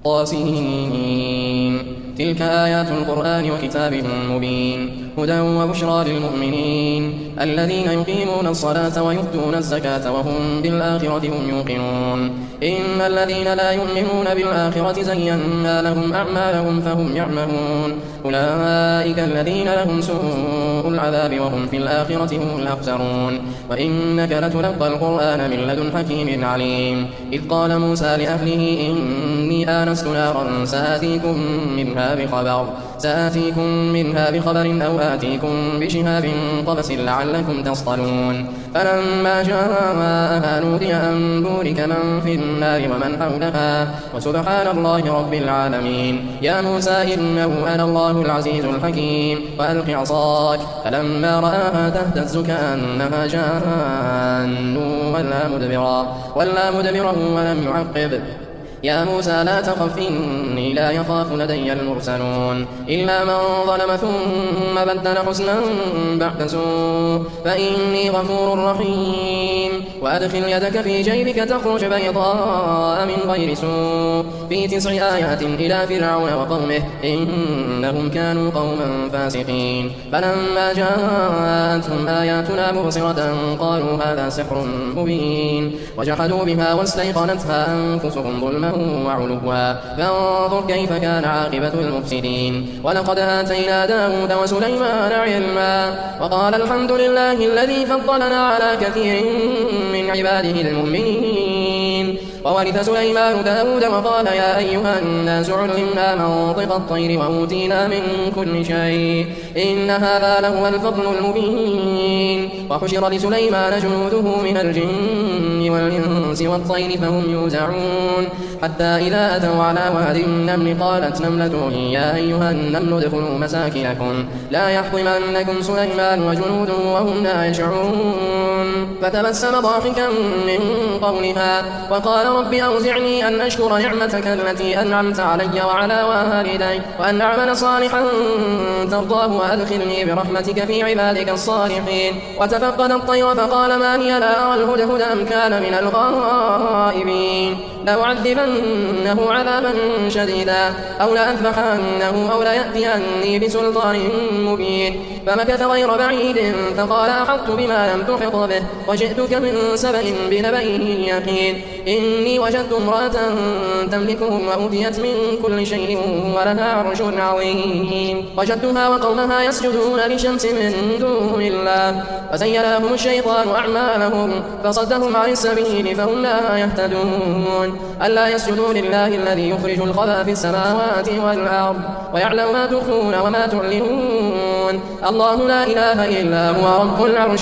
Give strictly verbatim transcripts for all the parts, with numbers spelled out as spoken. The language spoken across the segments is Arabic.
طاسين. تلك آيات القرآن وكتاب مبين هدى وبشرى للمؤمنين الذين يقيمون الصلاة ويؤتون الزكاة وهم بالآخرة هم يوقنون. إن الذين لا يؤمنون بالآخرة زينا لهم أعمالهم فهم يعمهون. أولئك الذين لهم سوء العذاب وهم في الآخرة هم الأخسرون. وإنك لتلقى القرآن من لدن حكيم عليم. إذ قال موسى لأهله إني آنست نارا سآتيكم منها بخبر سآتيكم منها بخبر أو آتيكم بشهاب قبس لعلكم تصطلون. فلما جاءها نودي أن بورك من في النار ومن حولها وسبحان الله رب العالمين. يا موسى إنه أنا الله العزيز الحكيم وألق عصاك فلما رآها تهتز كأنها جان ولا مدبرا ولا مدبرا ولم يعقب. يا موسى لا تخف إني لا يخاف لدي المرسلون. إلا من ظلم ثم بدل حسنا بعد سوء فإني غفور رحيم. وأدخل يدك في جيبك تخرج بيضاء من غير سوء في تسع آيات إلى فرعون وقومه إنهم كانوا قوما فاسقين. فلما جاءتهم آياتنا مبصرة قالوا هذا سحر مبين وجحدوا بها واستيقنتها أنفسهم ظلما وعلوا فانظر كيف كان عاقبة المفسدين. ولقد آتينا داود وسليمان علما وقال الحمد لله الذي فضلنا على كثير من عباده المؤمنين. وورث سليمان داود وقال يا أيها الناس علمنا منطق الطير وأوتينا من كل شيء إن هذا لهو الفضل المبين. وحشر لسليمان جنوده من الجن والإنس والطير فهم يوزعون حتى إذا أتوا على واد النمل قالت نملة يا أيها النمل ادخلوا مساكنكم لا يحطمنكم سليمان وجنوده وهم لا يشعرون. فتبسم ضاحكا من قولها وقال رب أوزعني أن أشكر نعمتك التي أنعمت علي وعلى والدي وأن أعمل صالحا ترضاه وأدخلني برحمتك في عبادك الصالحين. وتفقد الطير فقال ما لي لا أرى الهدهد أم كان من الغائبين. لأعذبنه عذابا شديدا أو لأذبحنه أو ليأتيني بسلطان مبين. فمكث غير بعيد فقال أحطت بما لم تحط به وجئتك من سبأ بنبأ يقين. إني وجدت امرأة تملكهم وأوتيت من كل شيء ولها عرش عظيم. وجدتها وقومها يسجدون للشمس من دون الله وزين لهم الشيطان أعمالهم فصدهم عن السبيل فهم لا يهتدون. ألا يسجدوا لله الذي يخرج الخبأ في السماوات والأرض ويعلم ما تخفون وما تعلنون. الله لا إله إلا هو رب العرش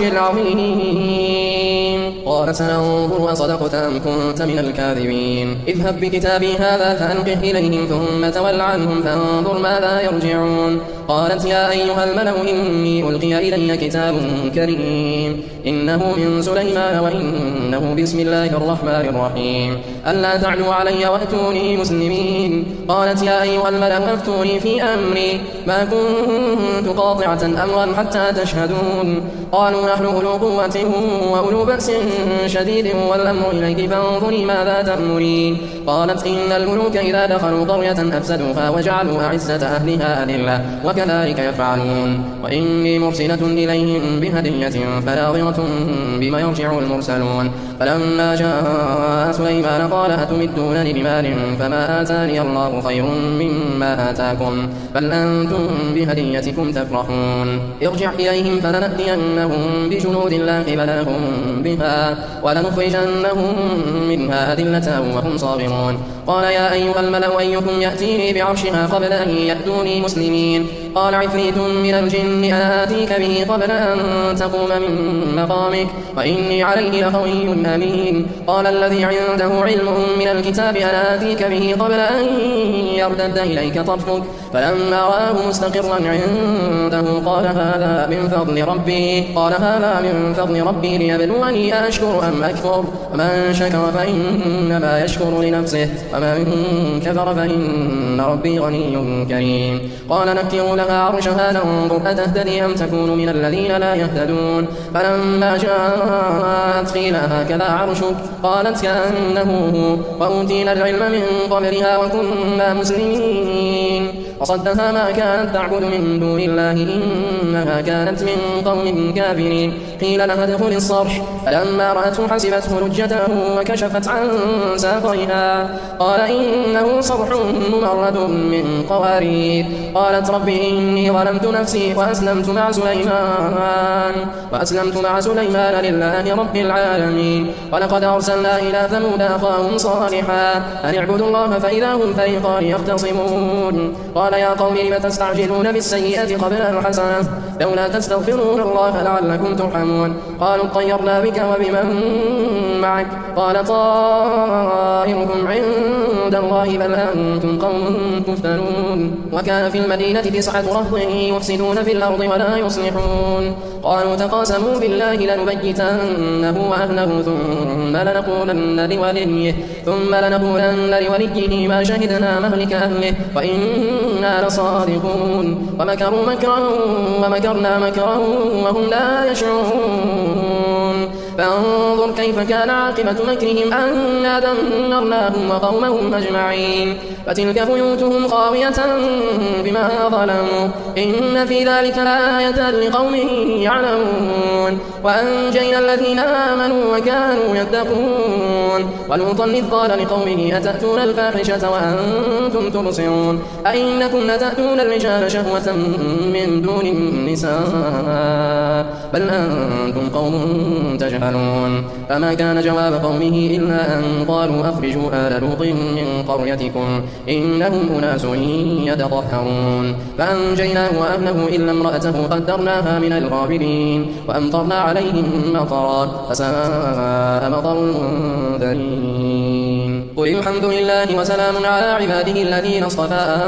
العظيم. قال سننظر أصدقت أم كنت من الكاذبين. اذهب بكتابي هذا فألقه إليهم ثم تول عنهم فانظر ماذا يرجعون. قالت يا أيها الملأ إني ألقي إلي كتاب كريم إنه من سليمان وإنه بسم الله الرحمن الرحيم. ألا تعلوا علي وأتوني مسلمين. قالت يا أيها الملأ أفتوني في أمري ما كنت قاطعة أمرا حتى تشهدون. قالوا نحن أولو قوة وأولو بأس شديد والأمر إليك فانظري ماذا تأمرين. قالت إن الملوك إذا دخلوا قرية أفسدوها وجعلوا أعزة أهلها أذلة وكذلك يفعلون. وإني مرسلة إليهم بهدية فناظرة بما يرجع المرسلون. فلما جاء سليمان قال أتمدونني بمال فما آتاني الله خير مما آتاكم بل أنتم بهديتكم تفرحون. ارجع إليهم فلنأتينهم بجنود لا قبل لهم بها ولنخرجنهم منها أذلة وهم صاغرون. قال يا أيها الملأ أيكم يأتيني بعرشها قبل أن يأتوني مسلمين. قال عفريت من الجن أنا آتيك به قبل أن تقوم من مقامك وإني عليه لقوي أمين. قال الذي عنده علم من الكتاب أنا آتيك به قبل أن يرتد إليك طرفك فلما رآه مستقرا عنده قال هذا من فضل ربي قال هذا من فضل ربي ليبلوني أشكر أم أكفر. ومن شكر فإنما يشكر لنفسه ومن كفر فإن ربي غني كريم. قال نكروا لها عرشها ننظر أتهتدي أم تكون من الذين لا يهتدون. فلما جاءت قيل هكذا عرشك قالت كأنه وأوتينا العلم من قبلها وكنا مسلمين وصدها ما كانت تعبد من دون الله إنها كانت من قوم كافرين قيل لها ادخل الصرح فلما رأته حسبته لجته وكشفت عن ساقيها قال إنه صرح ممرد من قوارير قالت رب إني ظلمت نفسي وأسلمت مع سليمان وأسلمت مع سليمان لله رب العالمين ولقد أرسلنا إلى ثمود أخاهم صالحا أن اعبدوا الله فإذا هم فريقان يختصمون قال يا قوم لم تستعجلون بالسيئة قبل الحسنة لولا تستغفرون الله لعلكم ترحمون قالوا اطيرنا بك وبمن معك قال طائركم عند الله بل أنتم قوم تفتنون وكان في المدينة تسعة رهط يفسدون في الأرض ولا يصلحون قالوا تقاسموا بالله لنبيتنه وأهله ثم لنقولن لوليه ثم لنقولن لوليه ما شهدنا مهلك أهله وإنا لصادقون ومكروا مكرا ومكرنا مكرا وهم لا يشعرون فانظر كيف كان عاقبة مكرهم أنا دمرناهم وقومهم أجمعين فتلك بيوتهم خاوية بما ظلموا إن في ذلك لآية لقوم يعلمون وأنجينا الذين آمنوا وكانوا يتقون ولوطا إذ قال لقومه أتأتون الفاحشة وأنتم تبصرون أئنكم لتأتون الرجال شهوة من دون النساء بل أنتم قوم تجهلون فما كان جواب قومه إلا أن قالوا أخرجوا آل لوط من قريتكم إنهم أناس يتطهرون فأنجيناه وأهله إلا امرأته قدرناها من الغابرين وأمطرنا عليهم مطرا فساء مطر المنذرين قل الحمد لله وسلام على عباده الذين اصطفى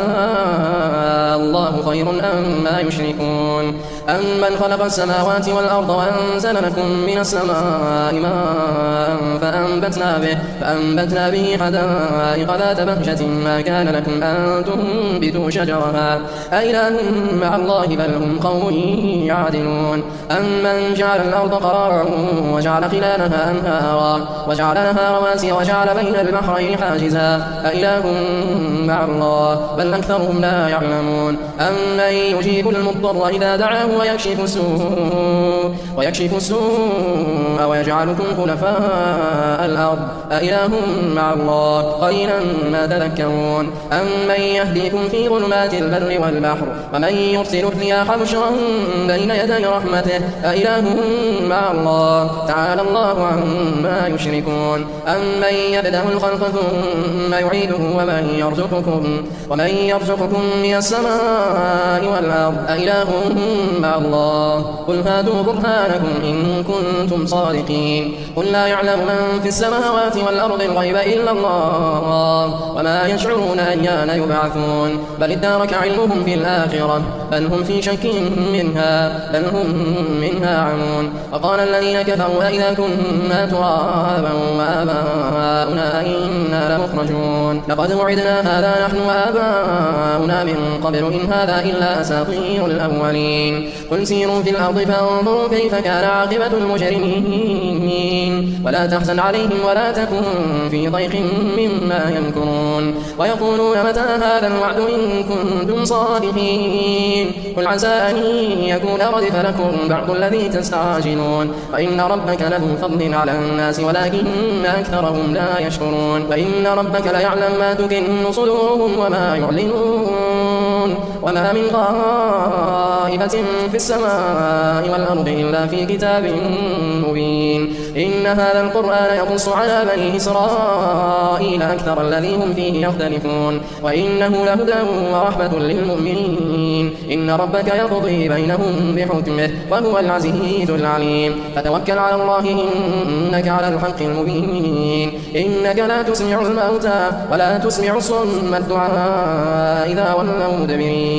الله خير أما يشركون أمن خلق السماوات والأرض وأنزل لكم من السماء ماء فأنبتنا به, فأنبتنا به حدائق ذات بهجة ما كان لكم أن تنبتوا شجرها أإله مع الله بل هم قوم يعدلون أمن جعل الأرض قرارا وجعل خلالها أنهارا وجعل لها رواسي وجعل بين البحرين حاجزا أإله مع الله بل أكثرهم لا يعلمون أمن يجيب المضطر إذا دعاه ويكشف السوء ويكشف السوء ويجعلكم خلفاء الأرض أإله مع الله قليلا ما تذكرون أمن يهديكم في ظلمات البر والبحر ومن يرسل الرياح بشرا بين يدي رحمته أإله مع الله تعالى الله عما يشركون أمن يبدأ الخلق ثم يعيده ومن يرزقكم ومن يرزقكم من السماء والأرض أإله مع الله قل هاتوا برهانكم إن كنتم صادقين قل لا يعلم من في السماوات والأرض الغيب إلا الله وما يشعرون أيان يبعثون بل ادارك علمهم في الآخرة بل هم في شك منها بل هم منها عمون وقال الذين كفروا أئذا كنا ترابا وآباؤنا أئنا لمخرجون لقد وعدنا هذا نحن وآباؤنا من قبل إن هذا إلا أساطير الأولين قل سيروا في الأرض فانظروا كيف كان عاقبة المجرمين ولا تحزن عليهم ولا تكن في ضيق مما يمكرون ويقولون متى هذا الوعد إن كنتم صادقين قل عسى أن يكون ردف لكم بعض الذي تستعجلون وإن ربك لذو فضل على الناس ولكن أكثرهم لا يشكرون وإن ربك ليعلم ما تكن صدورهم وما يعلنون وما من غائبة في السماء والأرض إلا في كتاب مبين إن هذا القرآن يقص على بني إسرائيل أكثر الذي هم فيه يختلفون وإنه لهدى ورحمة للمؤمنين إن ربك يقضي بينهم بحكمه وهو العزيز العليم فتوكل على الله إنك على الحق المبين إنك لا تسمع الموتى ولا تسمع الصم الدعاء إذا ولوا مدبرين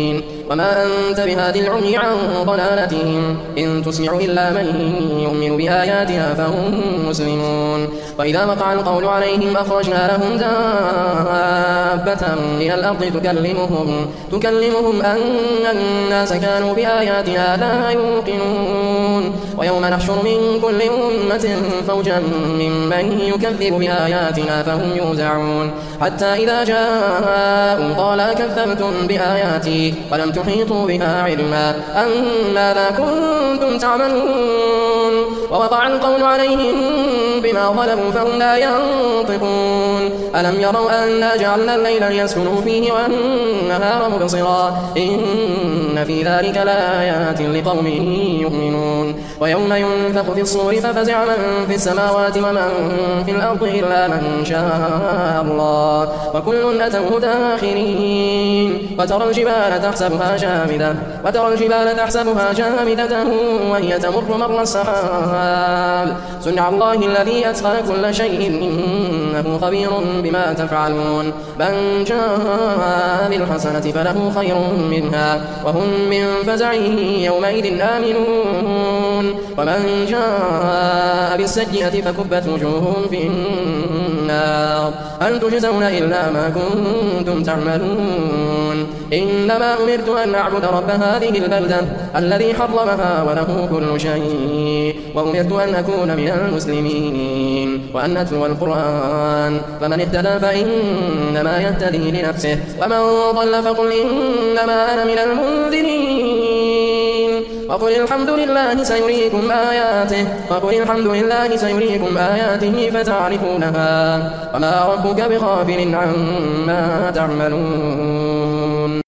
وما أنت بهاد العمي عن ضلالتهم إن تسمع إلا من يؤمن بآياتنا فهم مسلمون وإذا وقع القول عليهم أخرجنا لهم دابة من الأرض تكلمهم, تكلمهم أن الناس كانوا بآياتنا لا يوقنون ويوم نحشر من كل أمة فوجا ممن يكذب بآياتنا فهم يوزعون حتى إذا جاءوا قال كذبتم بآياتي ولم تحيطوا بها علما أن ماذا كنتم تعملون ووقع القول عليهم بما ظلموا فهم لا ينطقون ألم يروا أنا جعلنا الليل ليسكنوا فيه والنهار مبصرا إن في ذلك لآيات لقوم يؤمنون ويوم ينفخ في الصور ففزع من في السماوات ومن في الأرض إلا من شاء الله وكل أتوه داخرين وترى الجبال تحسبها جامدة وترى الجبال تحسبها جامدة وهي تمر مر السحاب صنع الله الذي أتقن كل شيء إنه خبير بما تفعلون من جاء بالحسنة فله خير منها وهم من فزع يومئذ آمنون ومن جاء بالسيئة فكبت وجوههم في النار هل تجزون إلا ما كنتم تعملون إنما أمرت أن أعبد رب هذه البلدة الذي حرمها وله كل شيء وأمرت أن أكون من المسلمين وأن أتلو القرآن فمن اهتدى فإنما يهتدي لنفسه ومن ضل فقل إنما أنا من المنذرين وقل الحمد لله سيريكم آياته وقل الحمد لله سيريكم آياته فتعرفونها وما ربك بغافل عما تعملون.